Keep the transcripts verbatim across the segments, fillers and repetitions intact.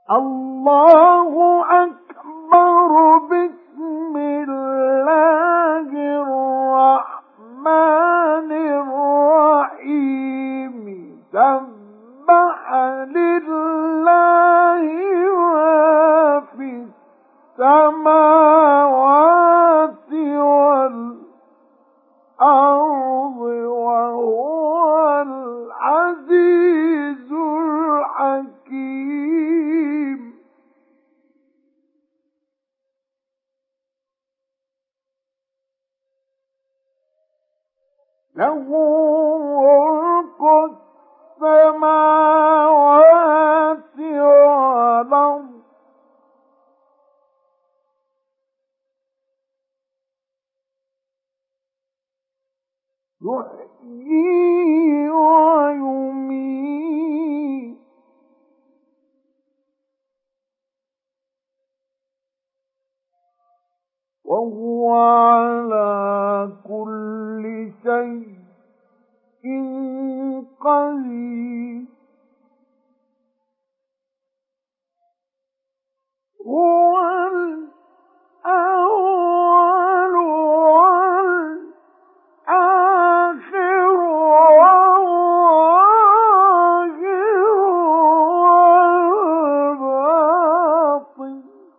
الله أكبر. بسم الله الرحمن الرحيم. سبح لله ما في السماوات والأرض وهو العزيز الحكيم. له ملك السماوات والأرض يحيي ويميت وهو على كل شيء قدير. هو الأول والآخر والظاهر والباطن.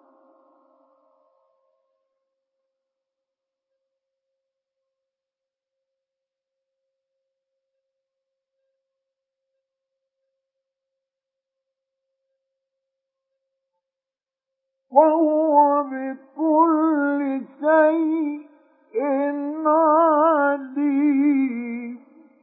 وهو بكل شيء عليم.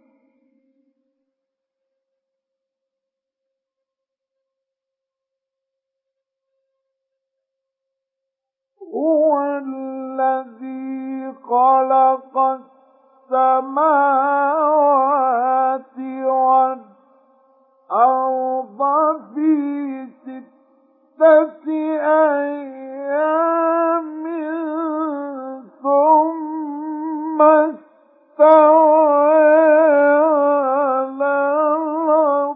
هو الذي خلق السماوات والأرض في ستة أيام ثم استوى على الأرض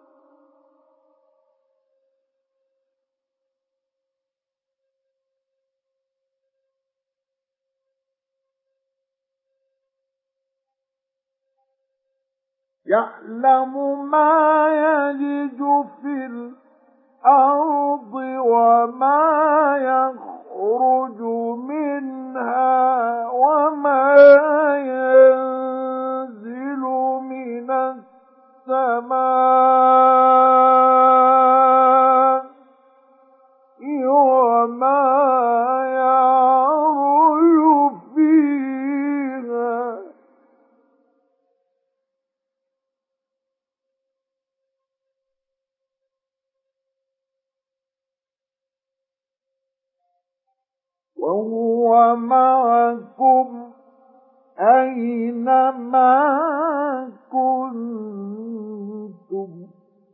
يعلم ما يلج في الأرض وما يخرج منها وما ينزل من السماء وما يعرج فيها وهو معكم أينما كنتم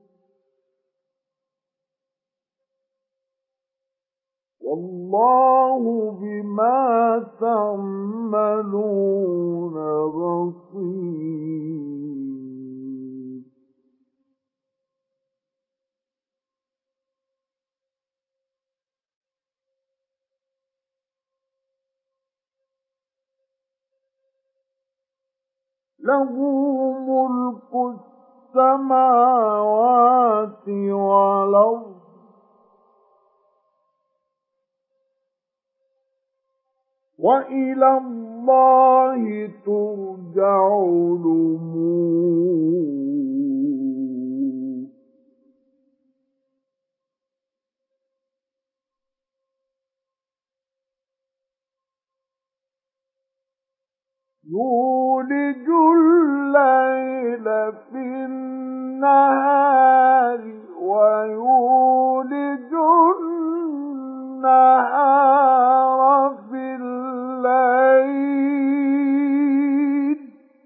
والله بما تعملون بصير. له ملك السماوات والأرض وإلى الله ترجع الأمور. يولج الليل في النهار ويولج النهار في الليل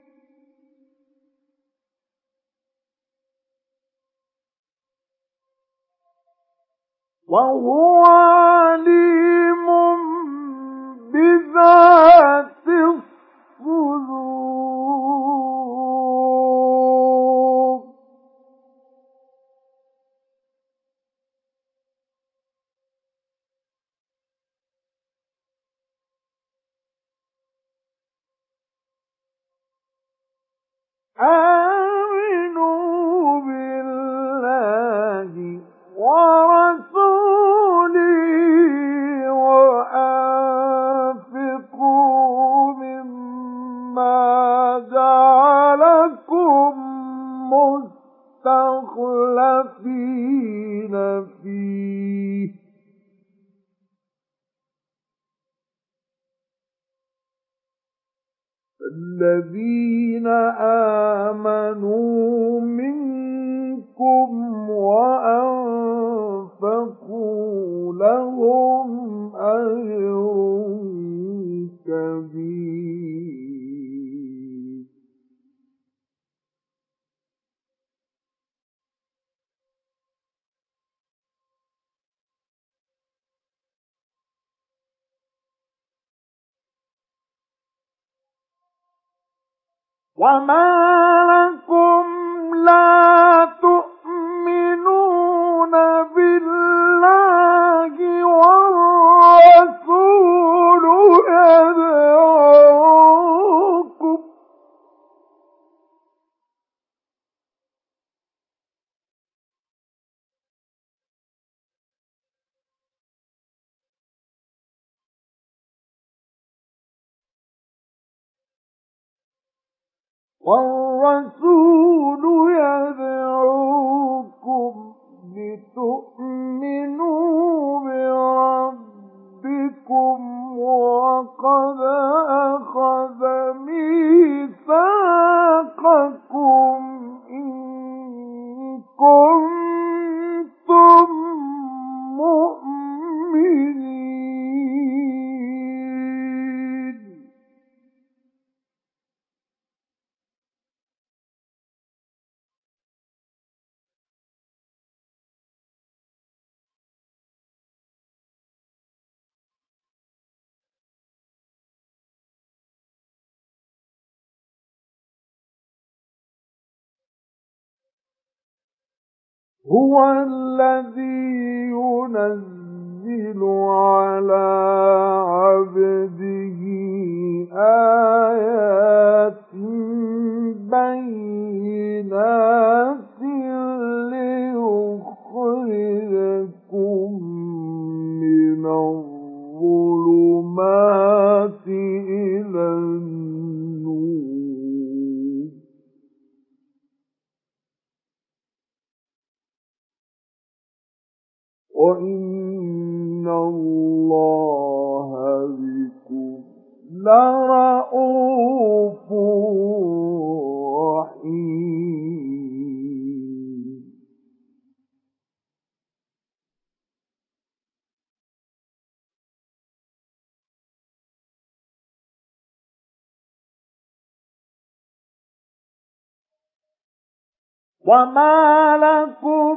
وهو عليم بذات الصدور. آمنوا بالله ورسوله وأنفقوا مما جعلكم مستخلفين فيه الذين آمنوا منكم وأنفقوا لهم أجر كبير وما لكم لا تؤمنون بالله والرسول يدعوكم والرسول يدعوكم لتؤمنوا بربكم وقد أخذ ميثاقكم إن كنتم مؤمنين هو الذي ينزل على عبده آيات بينات ليخرجكم من الظلمات إلى النور وَإِنَّ اللَّهَ بِكُمْ لَرَءُوفٌ رَحِيمٌ وَمَا لَكُمْ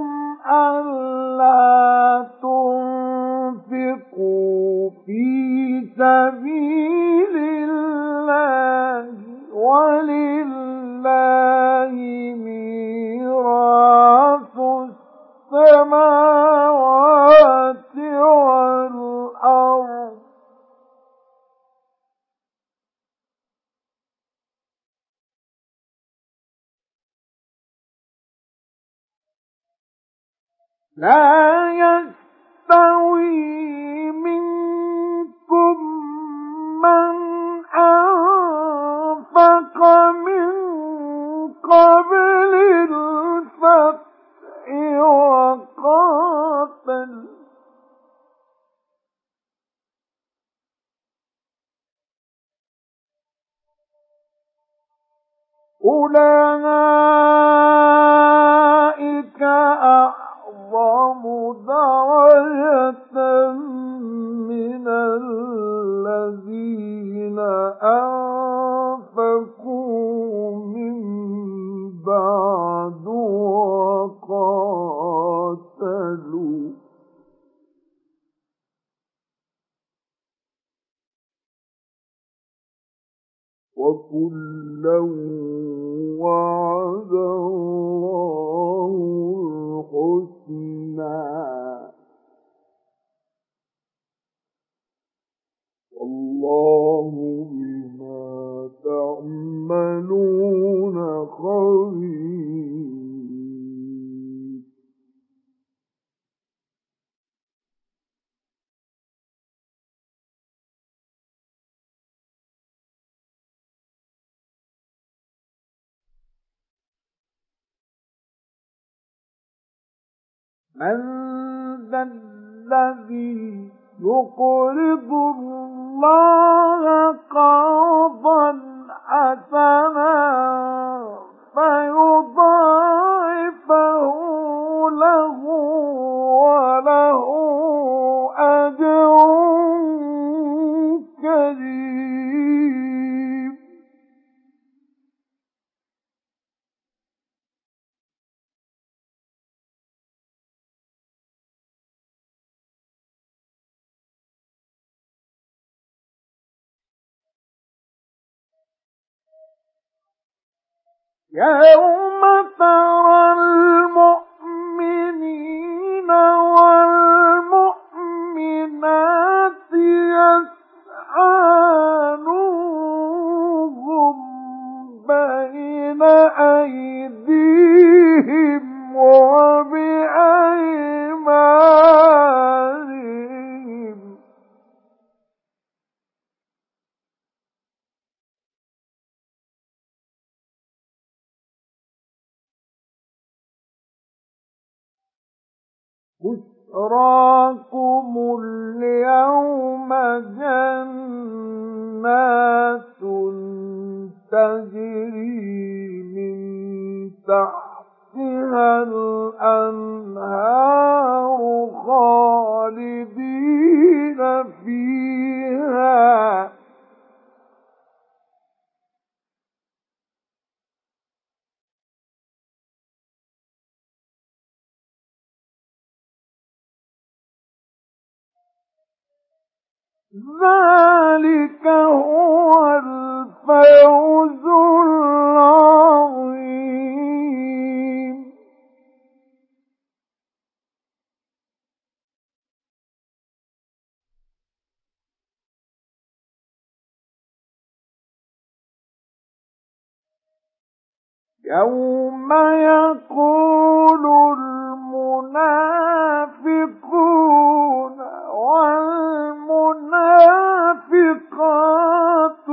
أَلَّا تُنفِقُوا فِي سَبِيلِ اللَّهِ وَلِلَّهِ مِيرَاثُ السَّمَاوَاتِ وَالْأَرْضِ لا يستوي منكم من أنفق من قبل الفتح وقاتل أولئك أعظم درجة من الذين أنفقوا من بعد وقاتلوا وَكُلًّا وَعَدَ اللَّهُ الْحُسْنَى وَاللَّهُ بِمَا تَعْمَلُونَ خَبِيرٌ من ذا الذي يقرض الله قرضا حسنا فيضاعفه له وله أجر كريم. يوم ترى المؤمنين والمؤمنات يسعى نورهم بين أيديهم وبأيمانهم بشراكم اليوم جنات تجري من تحتها الأنهار خالدين فيها ذلك هو الفوز العظيم. يوم يقول المنافقون والمنافقات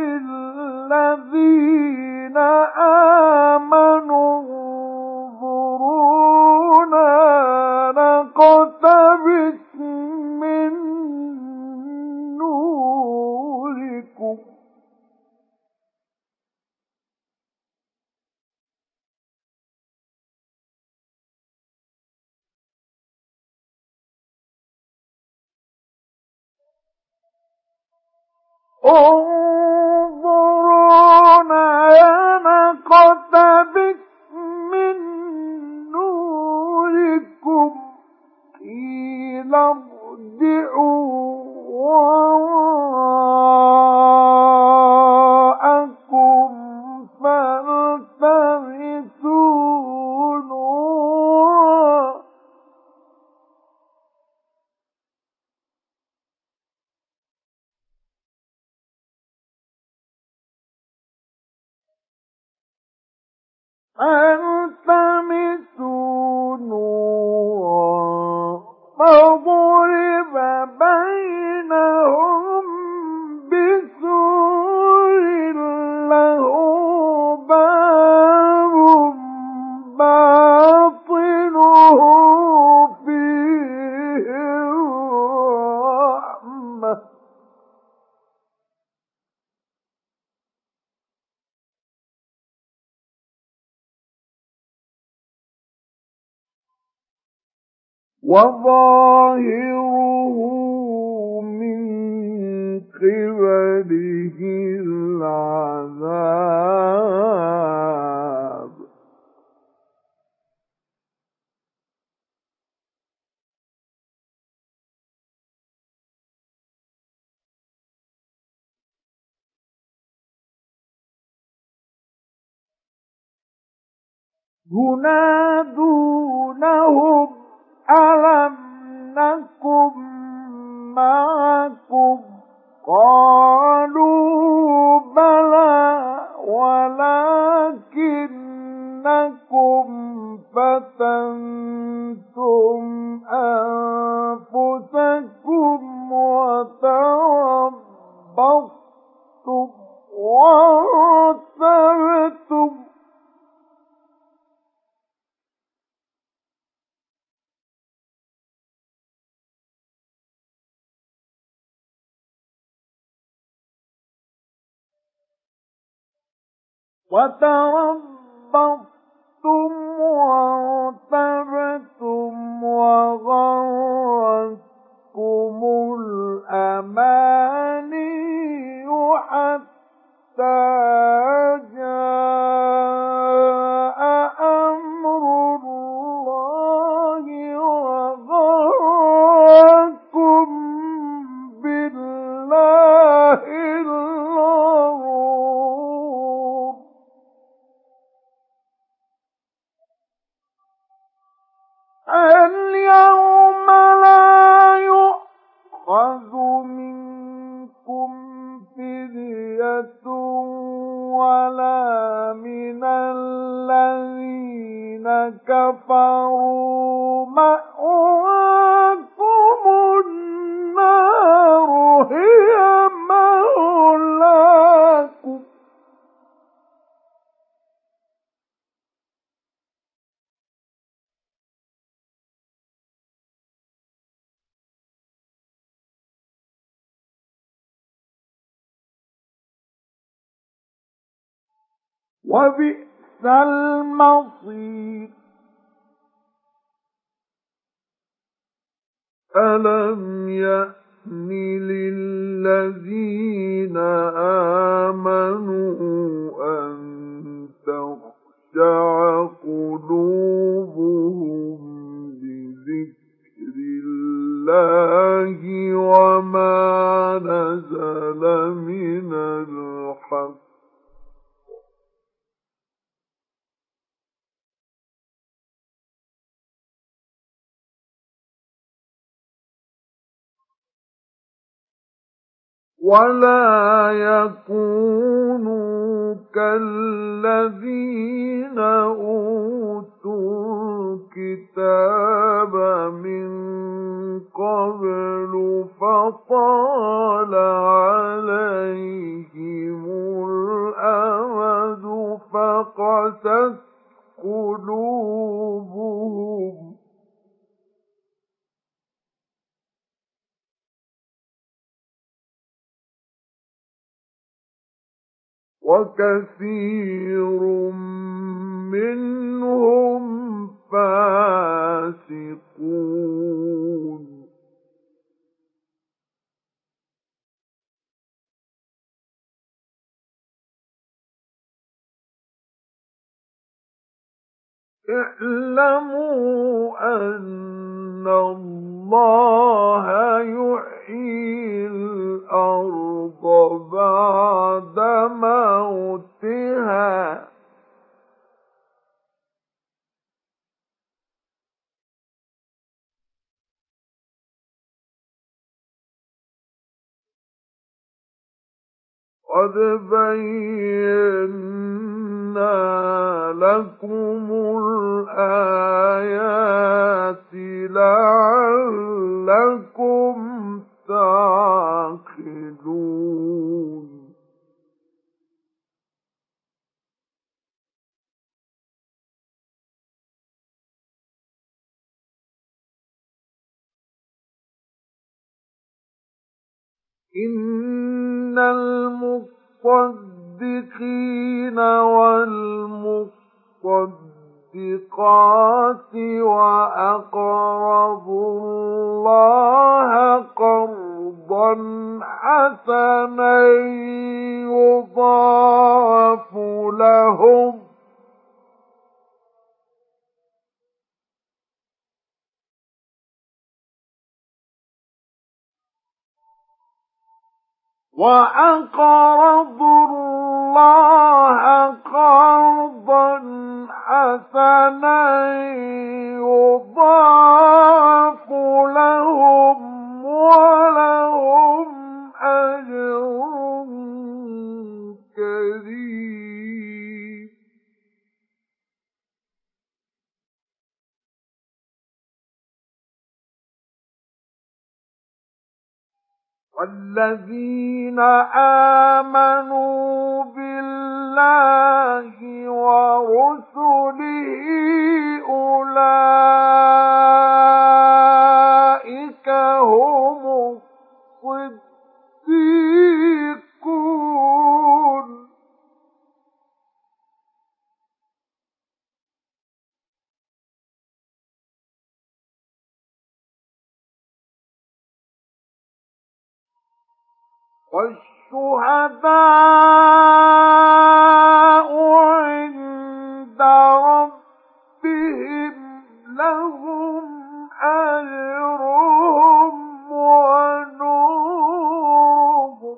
للذين آمنوا انظرونا نقتبس من نوركم انظرونا نقتبس من نوركم قيل ارجعوا وراءكم فالتمسوا نورا فالتمسوا نورا فضرب بينهم بسور له باب باطنه فيه الرحمة وظاهره من قبله العذاب ينادونهم ألم نكن معكم قالوا بلى ولكنكم فتنتم أنفسكم وتربصتم وارتبتم وتربصتم وارتبتم وغرتكم الأماني حتى جاء أمر الله وغركم بالله الغرور. اليوم لا يؤخذ منكم فدية ولا من الذين كفروا مأواكم النار هي مولاكم وبئس المصير. ألم يأن للذين آمنوا أن تخشع قلوبهم لذكر الله وما نزل من الحق ولا يكونوا كالذين أوتوا الكتاب من قبل فطال عليهم الأمد فقست قلوبهم وكثير منهم فاسقون. اعلموا أن الله يحيي الأرض بعد موتها قد بينا لكم الآيات لعلكم تعقلون. إن المصدقين والمصدقات وأقرضوا الله قرضا حسنا يضاعف لهم وأقرضوا الله قرضا حسنا يضاعف لهم ولهم أجر كريم. والذين آمنوا بالله ورسله أولئك هم الصديقون والشهداء عند ربهم لهم أجرهم ونورهم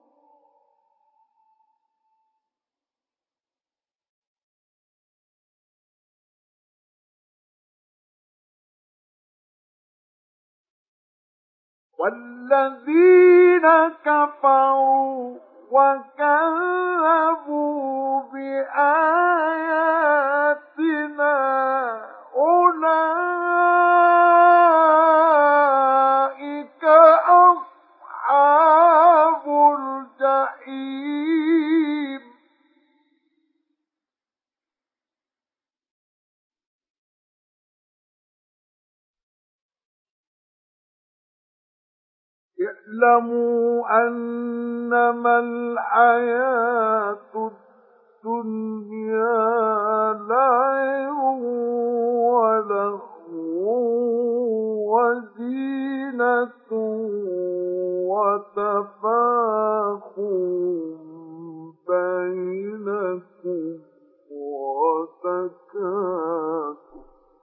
والذين كفروا وكذبوا بآياتنا أولئك أصحاب الجحيم اعلموا أنما الحياة الدنيا لعب ولهو وزينة وتفاخر بينكم وتكاثر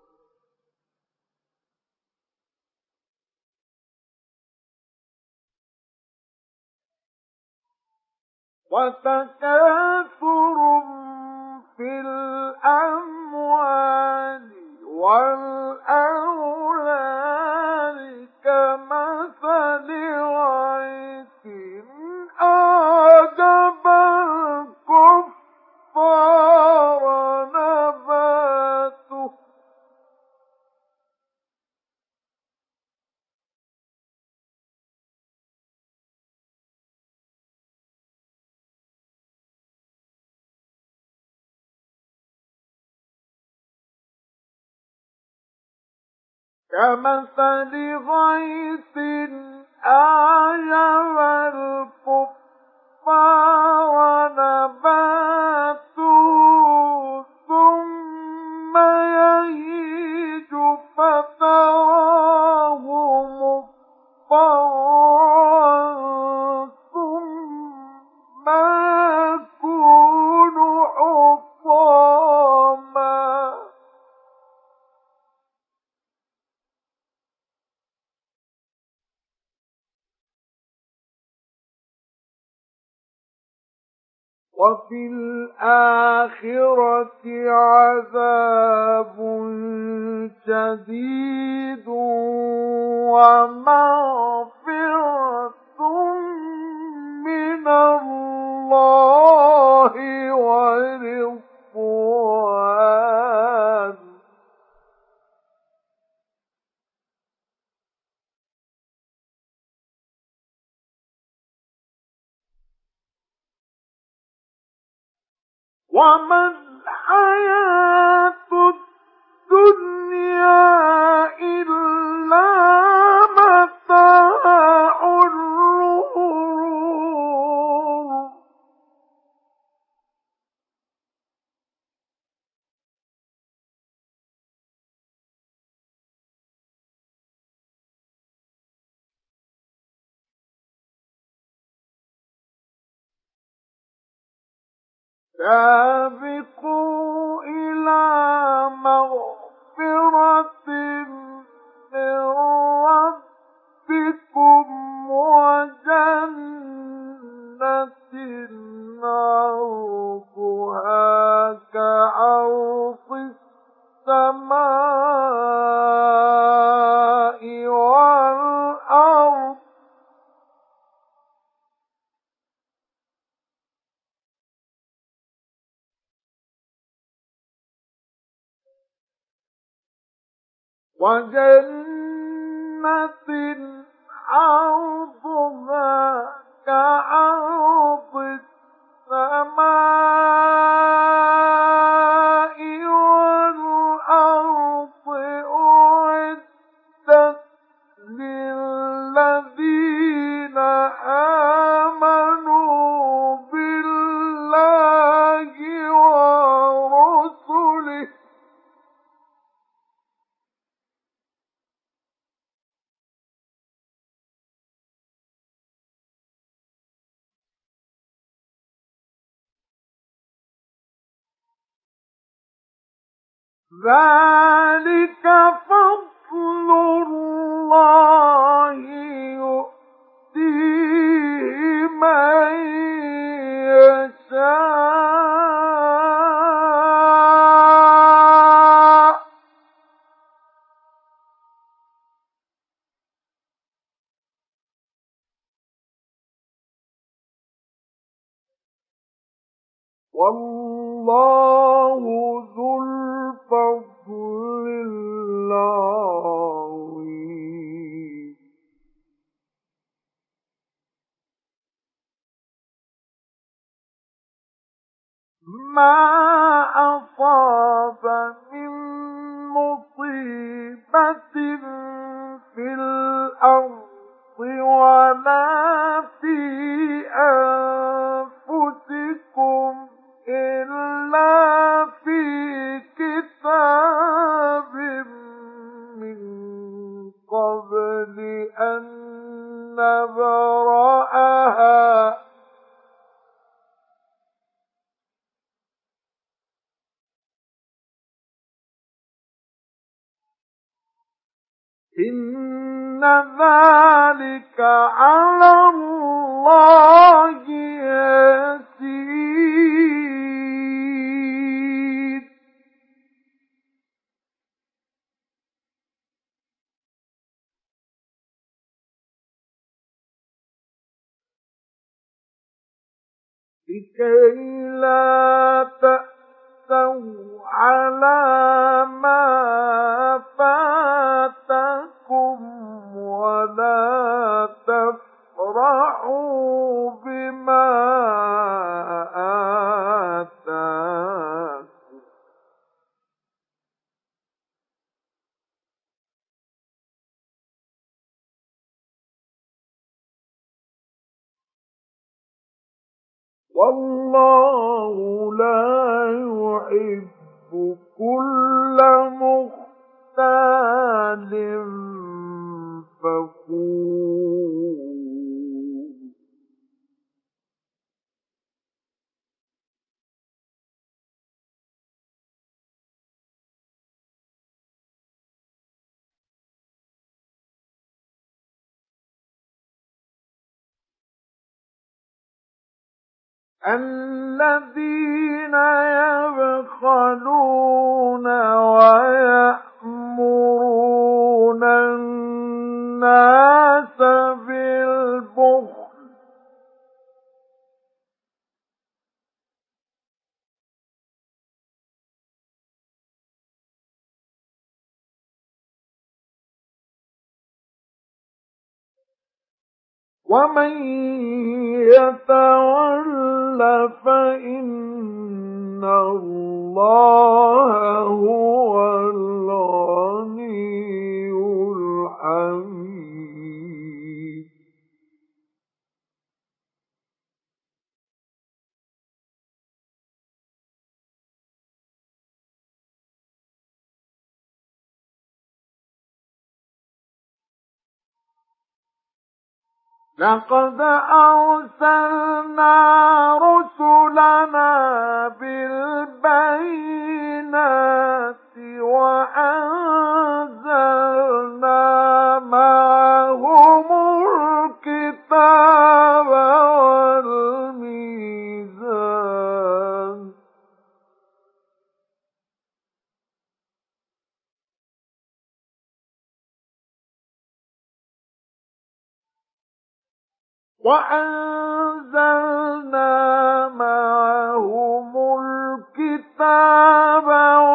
وتكاثر في الأموال والأولاد كمثل غيث أعجب الكفار نباته كمثل غيث أعجب الكفار نباته ثم يهيج فتراه مصفرا ثم يكون حطاما وفي الآخرة عذاب شديد ومغفرة من الله ورضوان وما الحياة الدنيا إلا متاع الغرور سابقوا إلى مغفرة من ربكم وجنة عرضها كعرض السماء والأرض وجنة عرضها كعرض السماء والأرض أعدت للذين آمنوا بالله ورسله ذَلِكَ فَضْلُ اللَّهِ يُؤْتِيهِ مَن يَشَاءُ وَاللَّهُ ذُو الْفَضْلِ الْعَظِيمِ. مَا أَصَابَ مِن مُّصِيبَةٍ فِي الْأَرْضِ وَلَا فِي أَنفُسِكُمْ إِلَّا فِي كِتَابٍ مِّن قَبْلِ أَن نَّبْرَأَهَا ۚ إِنَّ ذَلِكَ عَلَى اللَّهِ يَسِيرٌ. لِكَيْ لَا تَأْسَوْا عَلَى مَا فَاتَكُمْ وَلَا تَفْرَحُوا بِمَا آتَاكُمْ وَاللَّهُ لَا يُحِبُّ كُلَّ مُخْتَالٍ فَخُورٍ. الَّذِينَ يَبْخَلُونَ وَيَأْمُرُونَ النَّاسَ بِالْبُخْلِ وَمَن يَتَوَلَّ فَإِنَّ اللَّهَ هُوَ الْغَنِيُّ الْحَمِيدُ. لَقَدْ أَرْسَلْنَا رُسُلَنَا بِالْبَيِّنَاتِ وَأَنزَلْنَا مَعَهُمُ الْكِتَابَ وَالْمِيزَانَ وَأَنزَلْنَا مَعَهُمُ الْكِتَابَ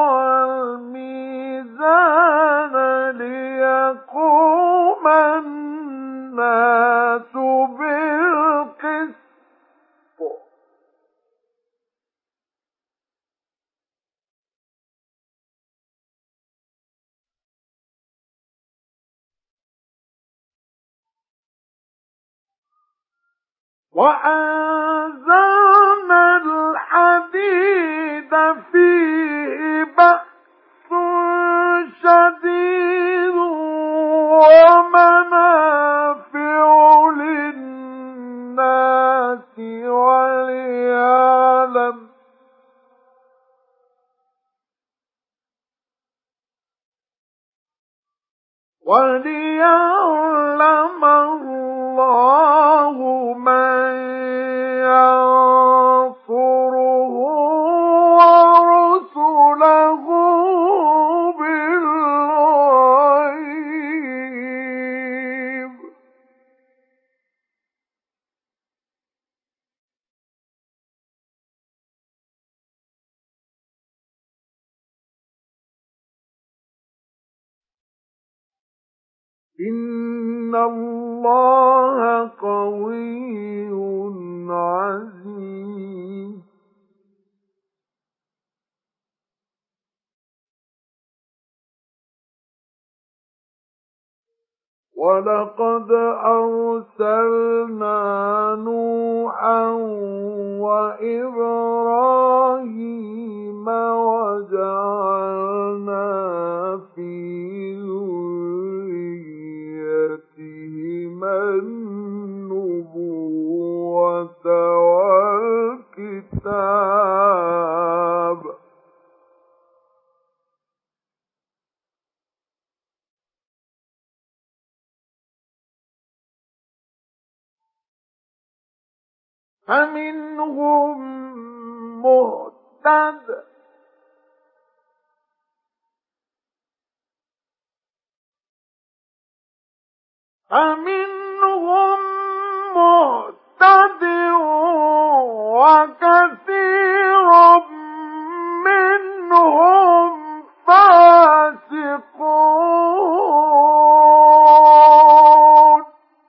وَالْمِيزَانَ لِيَقُومَ النَّاسُ بِالْقِسْطِ ۚ وَأَنزَلْنَا الْحَدِيدَ فِيهِ بَأْسٌ شَدِيدٌ وَمَنَافِعُ لِلنَّاسِ وَلِيَعْلَمَ وَلِيَعْلَمَ اللَّهُ مَن يَنصُرُهُ وَرُسُلَهُ بِالْغَيْبِ ۚ إِنَّ اللَّهَ قَوِيٌّ عَزِيزٌ. وَلَقَدْ أَرْسَلْنَا نُوحًا وَإِبْرَاهِيمَ وَجَعَلْنَا فِي ذُرِّيَّتِهِمَا النُّبُوَّةَ وَالْكِتَابَ ۖ فَمِنْهُم مُّهْتَدٍ ۖ فَمِنْهُم مُّهْتَدٍ وَكَثِيرٌ مِّنْهُمْ فَاسِقُونَ.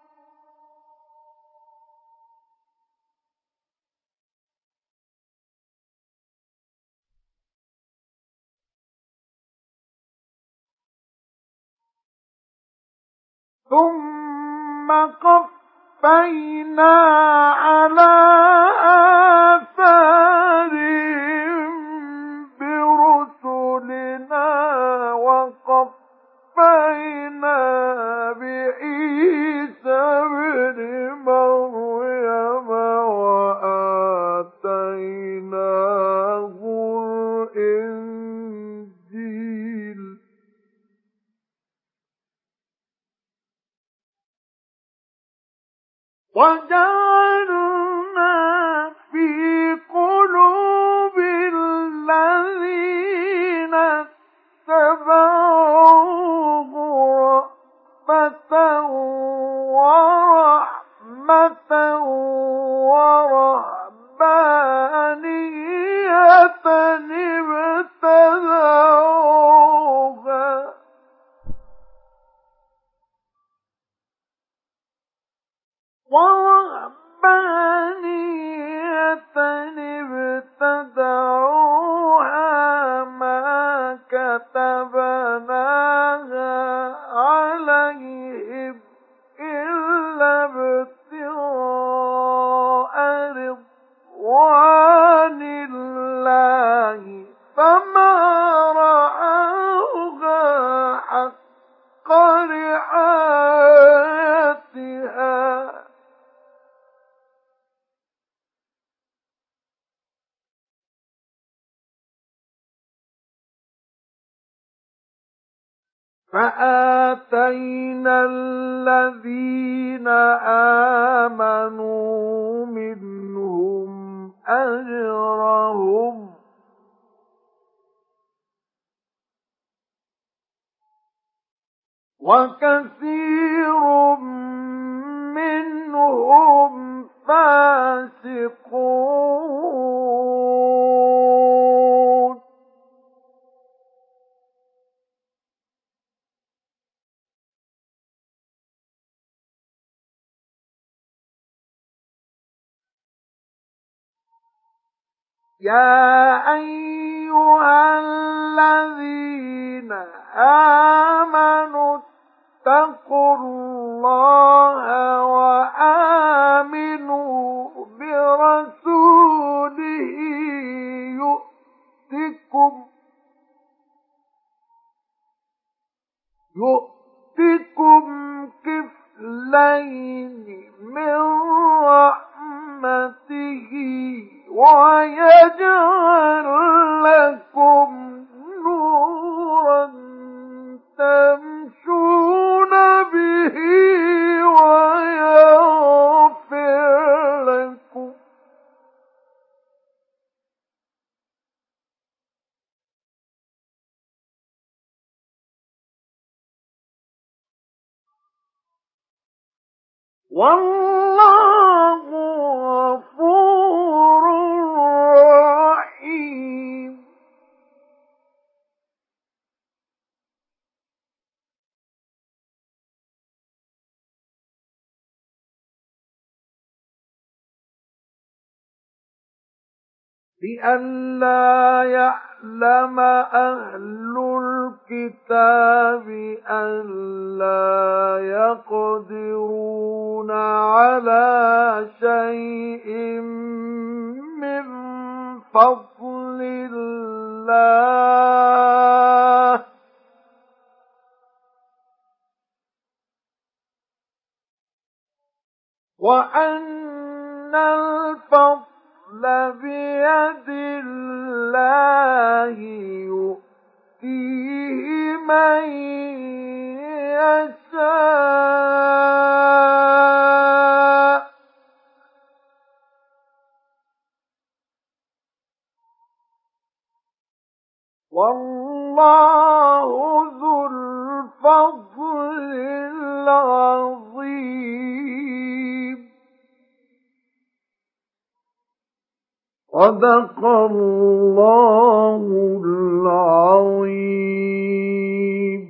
ثُمَّ قَفَّيْنَا عَلَىٰ آثَارِهِم بِرُسُلِنَا وَقَفَّيْنَا بِعِيسَى ابْنِ مَرْيَمَ وَآتَيْنَاهُ الْإِنجِيلَ وَجَعَلْنَا فِي قُلُوبِ الَّذِينَ اتَّبَعُوهُ رَأْفَةً وَرَحْمَةً وَرَهْبَانِيَّةً ابْتَدَعُوهَا وَرَهْبَانِيَّةً ابْتَدَعُوهَا مَا كَتَبْنَاهَا عَلَيْهِمْ إِلَّا ابْتِغَاءَ رِضْوَانِ اللَّهِ فَمَا رَعَوْهَا حَقَّ رِعَايَتِهَا فَآتَيْنَا الَّذِينَ آمَنُوا مِنْهُمْ أَجْرَهُمْ وَكَثِيرٌ مِّنْهُمْ فَاسِقُونَ. يَا أَيُّهَا الَّذِينَ آمَنُوا اتَّقُوا اللَّهَ وَآمِنُوا بِرَسُولِهِ يُؤْتِكُمْ يُؤْتِكُمْ كِفْلَيْنِ مِنْ رَحْمَتِهِ وَيَجْعَلْ لَكُمْ نُورًا تَمْشُونَ ويغفر لكم والله غفور رحيم. لئلا يعلم أهل الكتاب ألا يقدرون على شيء من فضل الله وأن الفضل بيد الله يؤتيه من يشاء والله ذو الفضل العظيم. صدق الله العظيم.